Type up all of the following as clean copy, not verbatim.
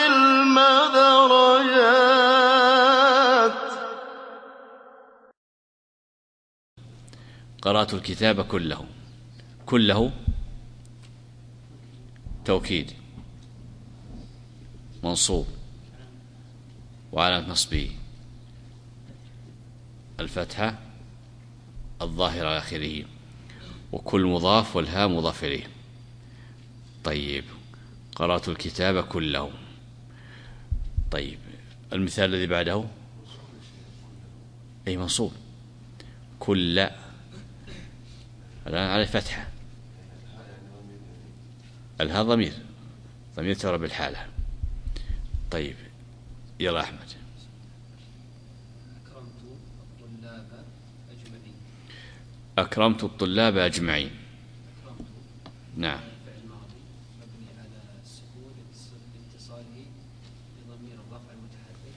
العلم درجات. قرأت الكتاب كله توكيد منصوب وعلامة نصبه الفتحة الظاهرة على آخره، وكل مضاف والهاء مضاف إليه. طيب، قرأت الكتاب كله. طيب، المثال الذي بعده أي منصوب، كل الآن على فتحة، الهاء ضمير ترى بالحالة. طيب يلا أحمد. أكرمت الطلاب أجمعين. نعم. مبني على السكون لاتصاله بضمير الرفع المتحرك،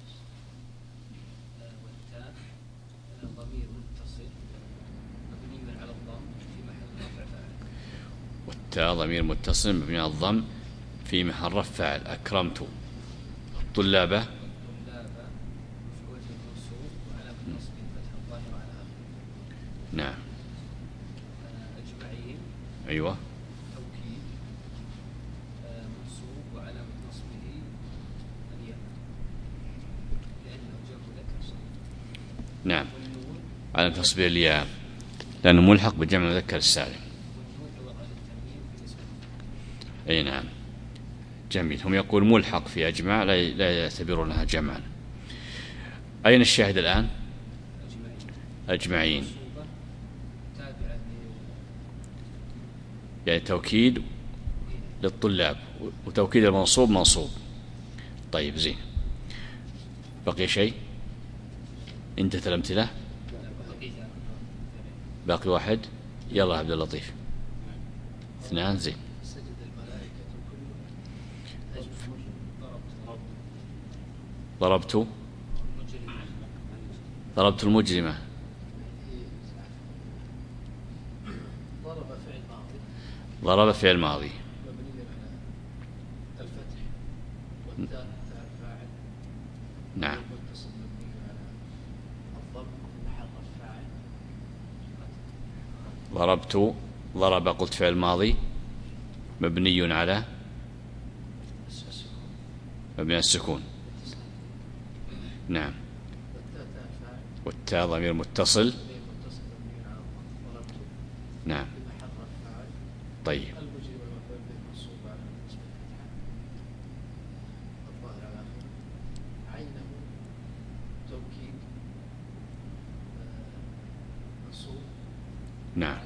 والتاء ضمير متصل مبني على الضم في محل رفع فاعل. والتاء ضمير متصل مبني على الضم في محل رفع فاعل. أكرمت الطلاب مفعول منصوب وعلامة نصبه الفتحة الظاهرة على آخره. نعم. أجمعين أيوة. توكيد منصوب وعلامة نصبه الياء لأنه جمع مذكر صحيح. نعم، علامة نصبه الياء لأنه ملحق بجمع مذكر السالم. والنون عوض عن التنوين في الاسم. أي نعم، جميل. هم يقول ملحق في أجمع، لا يعتبرونها جمعا. أين الشاهد الآن؟ أجمعين تابعة يعني توكيد للطلاب، وتوكيد المنصوب منصوب. طيب زين، بقي شيء؟ انتهت الأمثلة؟ باقي واحد. يلا عبد اللطيف. 2. زين. ضربت المجرمة. ضرب فعل ماضي مبني على الفتح والتاء فاعل. نعم. متصل مبني على الضم محل فاعل. ضرب قلت فعل ماضي مبني على السكون. نعم. والتاء ضمير متصل. نعم. طيب. نعم.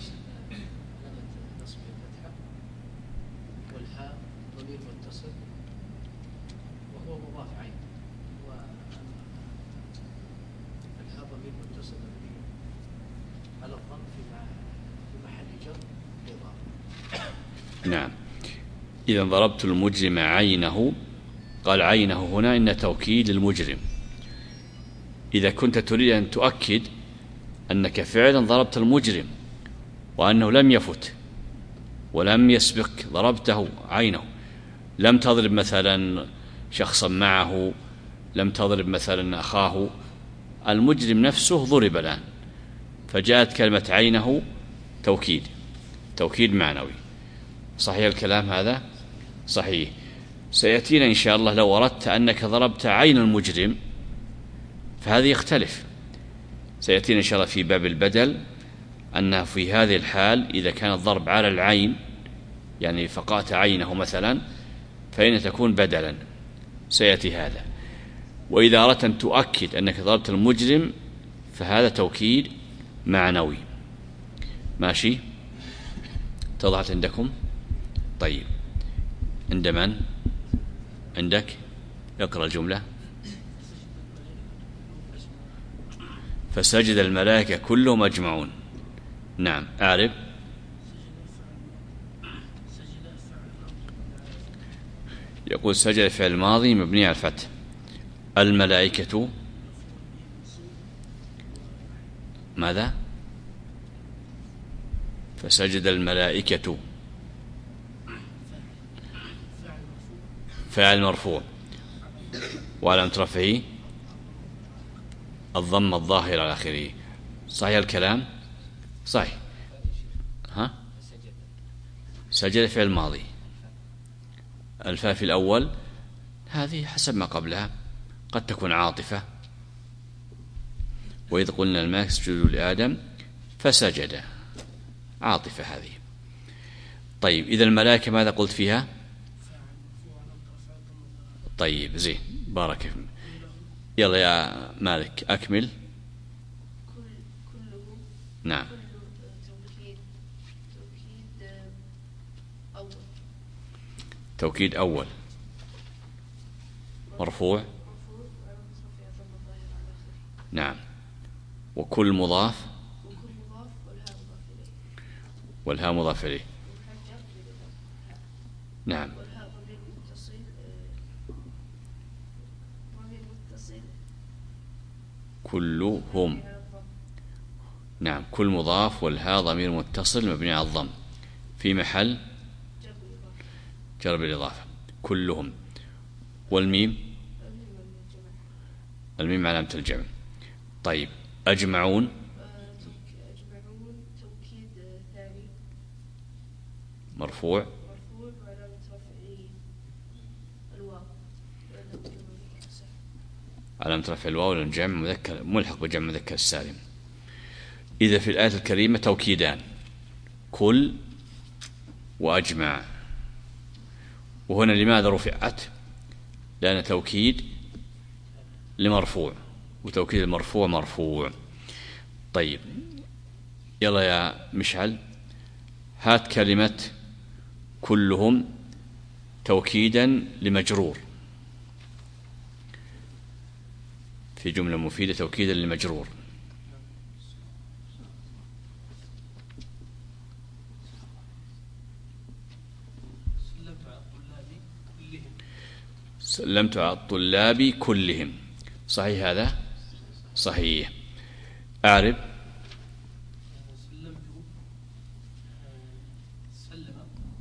والهاء ضمير متصل وهو مضاف عين، والهاء ضمير متصل مبني على الضم في محل جر إضافة. نعم. إذا ضربت المجرم عينه، قال عينه هنا إن توكيد للمجرم. إذا كنت تريد أن تؤكد أنك فعلا ضربت المجرم وأنه لم يفت ولم يسبق ضربته عينه، لم تضرب مثلا شخصا معه، لم تضرب مثلا أخاه، المجرم نفسه ضرب الآن، فجاءت كلمة عينه توكيد معنوي. صحيح الكلام هذا؟ صحيح. سيأتينا إن شاء الله لو أردت أنك ضربت عين المجرم فهذا يختلف. سيأتينا إن شاء الله في باب البدل أنه في هذه الحال إذا كان الضرب على العين، يعني فقأت عينه مثلا، فإن تكون بدلا، سيأتي هذا. وإذا أردت أن تؤكد أنك ضربت المجرم فهذا توكيد معنوي. ماشي؟ اتضحت عندكم؟ طيب، عند من؟ عندك؟ اقرأ الجملة. فسجد الملائكة كلهم أجمعون. نعم، أعرف. يقول سجد فعل ماضي مبني على الفتح. الملائكة ماذا؟ فسجد الملائكة فاعل مرفوع وعلامة رفعه الضم الظاهر على آخره. صحيح الكلام؟ صحيح. ها؟ سجد فعل ماضي. الفاء في الأول هذه حسب ما قبلها، قد تكون عاطفة، وإذ قلنا الملائكة اسجدوا لآدم فسجد، عاطفة هذه. طيب إذا الملائكة ماذا قلت فيها؟ طيب زين، بارك فيك. يلا يا مالك أكمل. نعم. توكيد أول مرفوع. نعم. وكل مضاف والهاء مضاف إليه. نعم. كلهم. نعم. كل مضاف والهاء ضمير متصل مبني على الضم في محل جر بالإضافة. كلهم. والميم، الميم علامة الجمع. طيب أجمعون. توكيد ثاني مرفوع وعلامة رفعه الواو. علامة رفع الواو للجمع مذكر ملحق بجمع مذكر السالم. إذا في الآية الكريمة توكيدان، كل وأجمع. وهنا لماذا رفعت؟ لأن توكيد لمرفوع، وتوكيد المرفوع مرفوع. طيب يلا يا مشعل هات كلمة كلهم توكيدا لمجرور، في جملة مفيدة توكيدا لمجرور. سلمت على الطلاب كلهم. صحيح هذا؟ صحيح. أعرب. سلم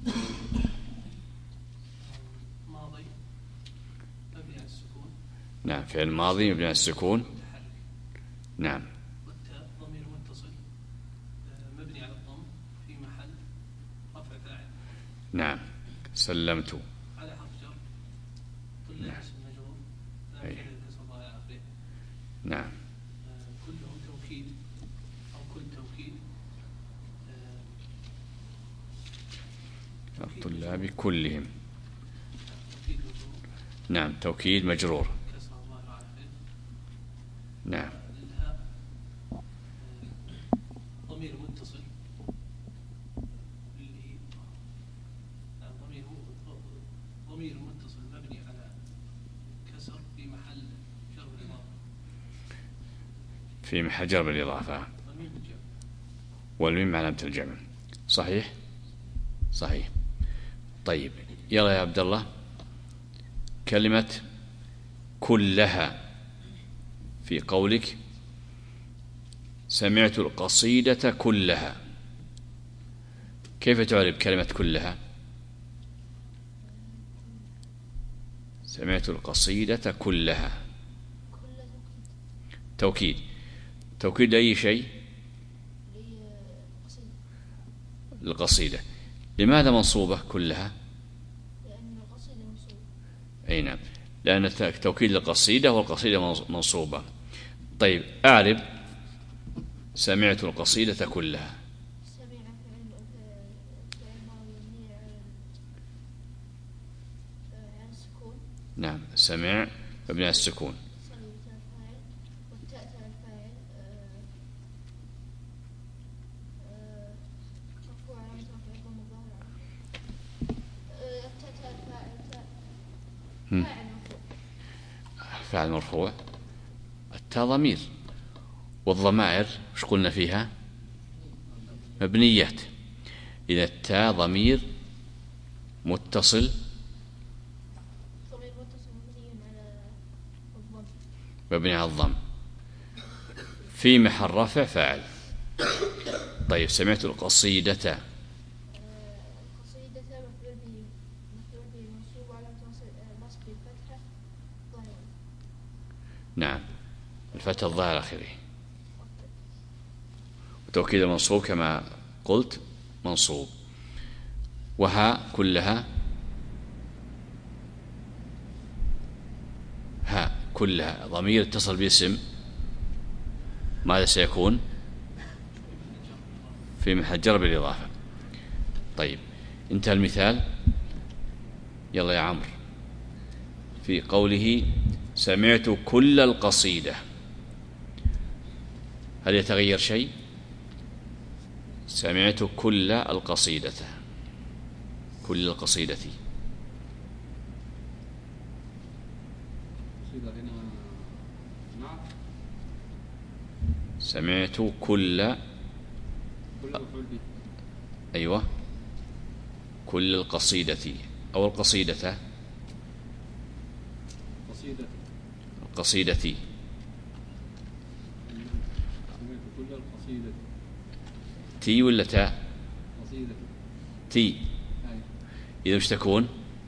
ماضي مبني على السكون. نعم. فعل ماضي مبني على السكون. نعم. والتاء ضمير متصل مبني على الضم في محل رفع فاعل. نعم. سلمت على حرف جر. طلاب اسم مجرور أي. كسر الله على آخره. نعم. كلهم توكيد أو كل توكيد. الطلاب كلهم. توكيد مجرور نعم. توكيد مجرور. كسر الله على آخره. نعم. الهاء ضمير متصل اللي نعم ضمير متصل مبني على كسر في محل جر بالإضافة. في محل جر بالإضافة. ضمير الجمع. والميم علامة الجمع. صحيح؟ صحيح. طيب يلا يا عبد الله كلمة كلها في قولك سمعت القصيدة كلها، كيف تعرب كلمة كلها؟ سمعت القصيدة كلها. توكيد. توكيد لأي شيء؟ القصيدة. لماذا منصوبة كلها؟ لأن القصيدة منصوبة. أي نعم، لأن التوكيد للقصيدة والقصيدة منصوبة. طيب أعرب سمعت القصيدة كلها. سمع فعل ماضي مبني على السكون. نعم. سمع مبني على السكون. والتاء تاء الفاعل مرفوع علامة رفعه الضم الظاهر على التاء تاء الفاعل فاعل مرفوع. فعل مرفوع. التاء ضمير، والضمائر وش قلنا فيها؟ مبنيات. إذا التاء ضمير متصل ضمير متصل مبني على الضم. مبني على الضم في محل رفع فاعل. طيب سمعت القصيدة. القصيدة مفعول به منصوب على نصب الفتحة ظاهرة. نعم، الفتح الظاهر آخره. وتوكيد المنصوب كما قلت منصوب. وها كلها، ها كلها ضمير اتصل باسم، ماذا سيكون؟ في محل جر بالإضافة. طيب انتهى المثال. يلا يا عمرو، في قوله سمعت كل القصيدة، هل يتغير شيء؟ سمعت كل القصيدة، كل القصيدة. سمعت كل، أيوة، كل القصيدة أو القصيدة، القصيدة. تي ولا تاء؟ تي. إذا مش تكون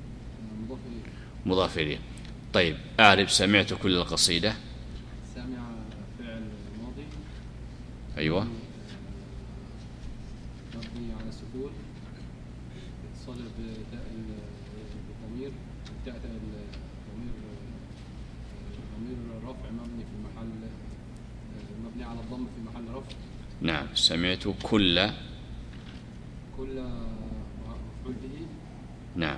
مضاف إليه. طيب أعرف سمعت كل القصيدة. سمع فعل ماضي، أيوة، مبني على سكون، اتصال بتاء الضمير، تاء الضمير ضمير رفع مبني في محل، مبني على الضم في محل رفع. نعم، سمعت كل مفعول به. نعم،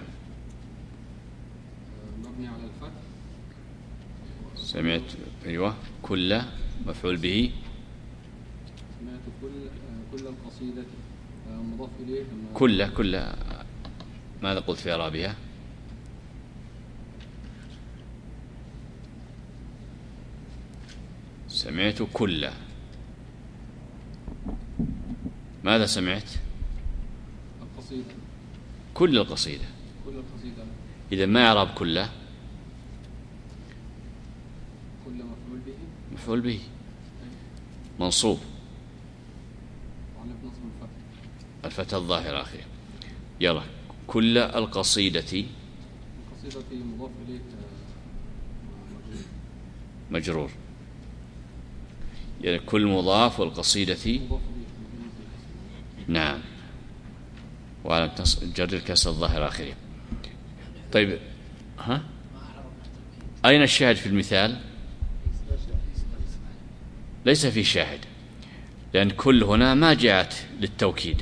مبني على الفتح. سمعت، أيوة، كل مفعول به. سمعت كل القصيدة مضاف إليه. كل ماذا قلت في إعرابها؟ سمعت كل، ماذا سمعت؟ القصيدة، كل القصيدة. كل القصيدة. إذا ما إعراب كل؟ كل مفعول به. مفعول به منصوب، وعلى نصب الفتح، الفتح الظاهر آخره. يلا، كل القصيدة. القصيدة مضاف إليه مجرور، يعني كل مضاف والقصيدة مضاف إليه. نعم، وعلى جر الكسر الظاهر آخره. طيب ها، أين الشاهد في المثال؟ ليس في شاهد، لأن كل هنا ما جاءت للتوكيد،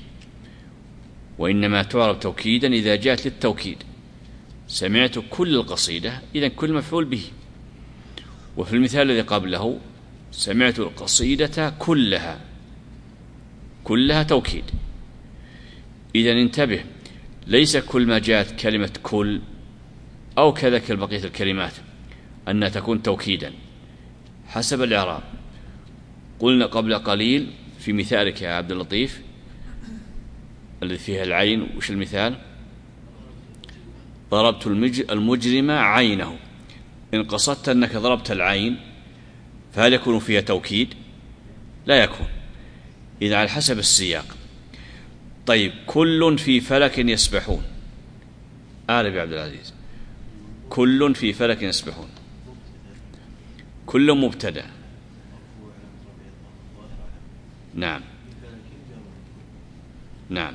وإنما تعرب توكيدا إذا جاءت للتوكيد. سمعت كل القصيدة، إذن كل مفعول به. وفي المثال الذي قبله سمعت القصيدة كلها، كلها توكيد. إذن انتبه، ليس كل ما جاءت كلمة كل أو كذلك بقية الكلمات أنها تكون توكيدا حسب الإعراب. قلنا قبل قليل في مثالك يا عبد اللطيف الذي فيها العين، وش المثال؟ ضربت المجرم عينه. إن قصدت أنك ضربت العين فهل يكون فيها توكيد؟ لا يكون، إذا على حسب السياق. طيب، كل في فلك يسبحون، أعرف يا عبد العزيز. كل في فلك يسبحون، كل مبتدأ. نعم نعم،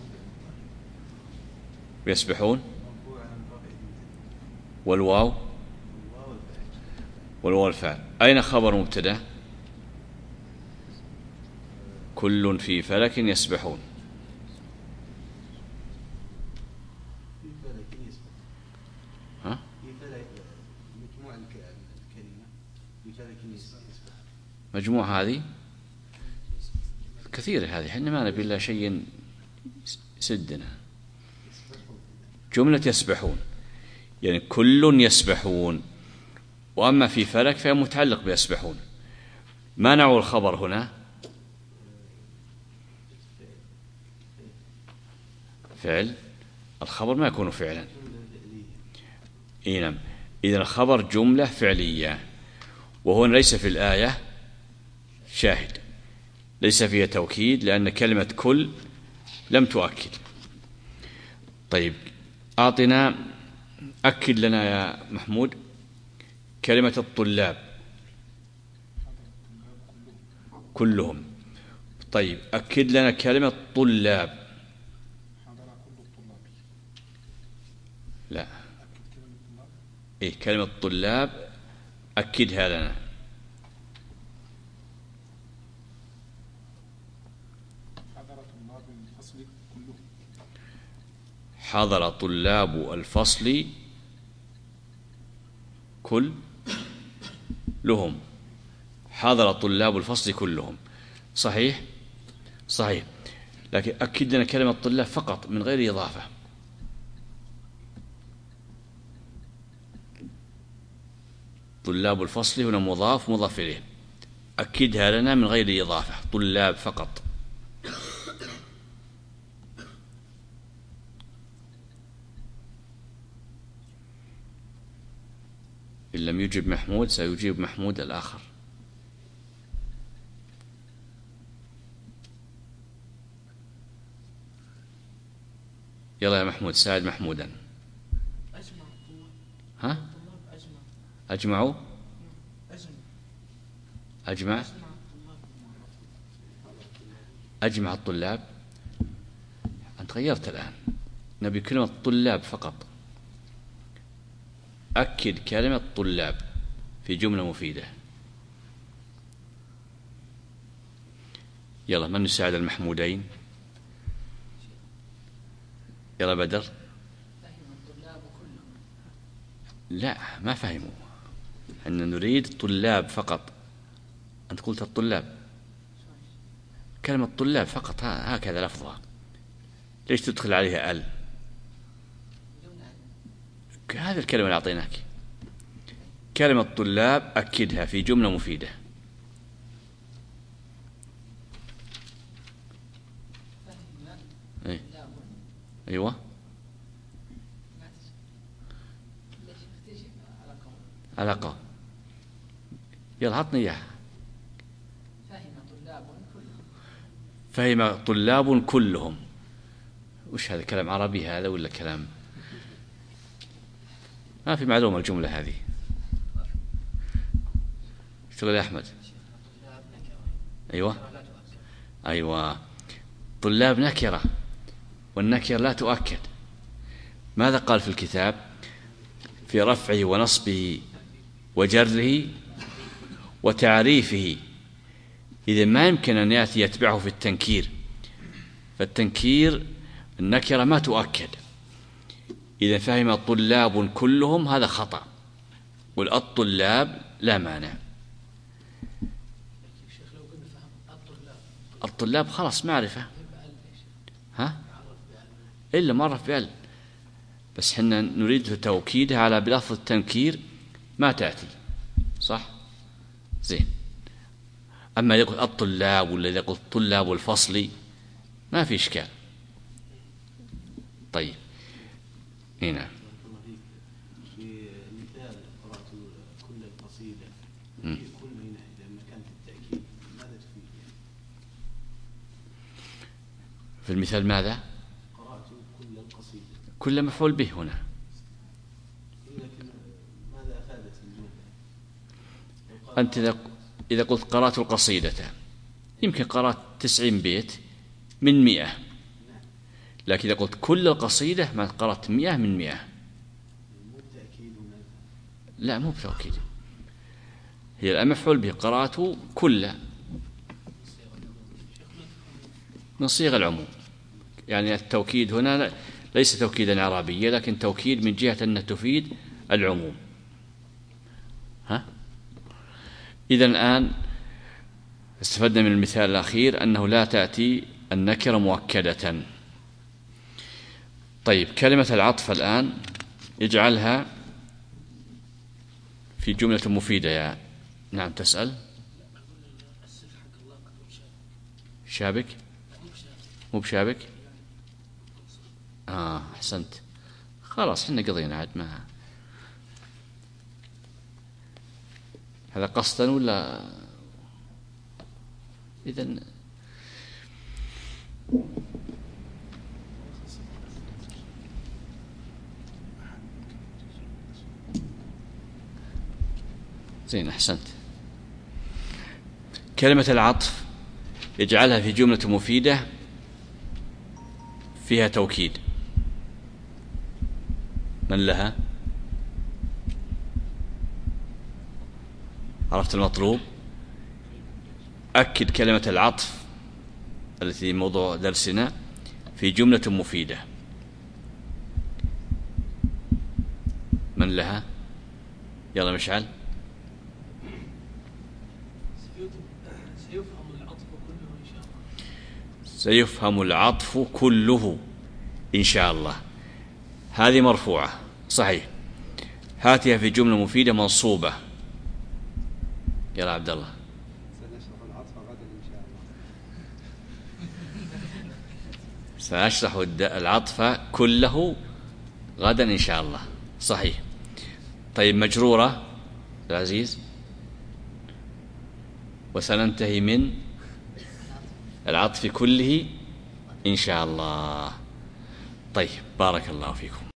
يسبحون، والواو الفعل. أين خبر مبتدأ؟ كل في فلك يسبحون. ها؟ مجموع هذه كثيرة، هذه احنا ما نبي إلا شيء سدنا. جملة يسبحون يعني كل يسبحون، وأما في فلك فهي متعلق بيسبحون. ما نوع الخبر هنا؟ فعل. الخبر ما يكون فعلا. نعم، إذن الخبر جملة فعلية، وهنا ليس في الآية شاهد، ليس فيها توكيد، لأن كلمة كل لم تؤكد. طيب، أعطنا أكد لنا يا محمود كلمة الطلاب كلهم. طيب أكد لنا كلمة طلاب. لا، إيه كلمة طلاب أكدها لنا. حضر طلاب الفصل كلهم. حضر طلاب الفصل كلهم. صحيح؟ صحيح. لكن أكد لنا كلمة طلاب فقط من غير إضافة. طلاب الفصل هنا مضاف مضاف إليه، أكدها لنا من غير إضافة، طلاب فقط. إن لم يجب محمود سيجيب محمود الآخر. يلا يا محمود ساعد محمودا. ها؟ أجمعوا؟ أجمع الطلاب. أنت غيرت الآن، نبي كلمة طلاب فقط. أكد كلمة طلاب في جملة مفيدة. يلا من يساعد المحمودين؟ يلا بدر. لا ما فهموا، أن نريد طلاب فقط. أنت قلت الطلاب، كلمة طلاب فقط هكذا لفظها، ليش تدخل عليها ال؟ هذه الكلمة اللي أعطيناك، كلمة طلاب أكدها في جملة مفيدة. إيه؟ أيوة علاقة. يلا عطني إياها. فهم طلاب كلهم. وش هذا، كلام عربي هذا ولا كلام؟ ما في معلومة الجملة هذه. اشتغل يا أحمد. أيوة طلاب نكرة، والنكرة لا تؤكد. ماذا قال في الكتاب؟ في رفعه ونصبه وجره وتعريفه. إذا ما يمكن أن يأتي يتبعه في التنكير، فالتنكير النكرة ما تؤكد. إذا فهم طلاب كلهم هذا خطأ، والطلاب لا مانع. الطلاب خلاص معرفة، ها إلا مرة فعل، بس حنا نريد توكيدها على بلفظ التنكير ما تأتي. صح زين. أما يقول الطلاب ولا يقول طلاب الفصل ما في إشكال. طيب هنا في مثال قرأت كل القصيدة، كل هنا إذا ما كانت التأكيد ماذا تفيد؟ في المثال ماذا؟ قرأت كل القصيدة، كل مفعول به هنا. لكن ماذا أفادت الجملة؟ أنت إذا قلت قرأت القصيدة يمكن قرأت 90 بيت من 100، لكن إذا قلت كل القصيدة ما قرأت 100 من 100. لا مو بتأكيد، هي المفعول به قرأت كل من صيغ العموم. يعني التوكيد هنا ليس توكيدا إعرابيا، لكن توكيد من جهة أنها تفيد العموم. ها؟ إذن الآن استفدنا من المثال الأخير أنه لا تأتي النكرة مؤكدة. طيب كلمة العطف الآن يجعلها في جملة مفيدة. يا نعم تسأل. شابك مو بشابك. أحسنت. خلاص حنا قضينا عاد. ما هذا قصدا ولا إذن زين، أحسنت. كلمة العطف يجعلها في جملة مفيدة فيها توكيد. من لها؟ عرفت المطلوب؟ أكد كلمة العطف التي موضوع درسنا في جملة مفيدة. من لها؟ يلا مشعل. سيفهم العطف كله إن شاء الله. سيفهم العطف كله إن شاء الله. هذه مرفوعة صحيح. هاتها في جملة مفيدة منصوبة. يلا عبد الله. سنشرح العطف غدا إن شاء الله. سأشرح العطف كله غدا إن شاء الله. صحيح. طيب مجرورة العزيز، وسننتهي من العطف كله إن شاء الله. طيب بارك الله فيكم.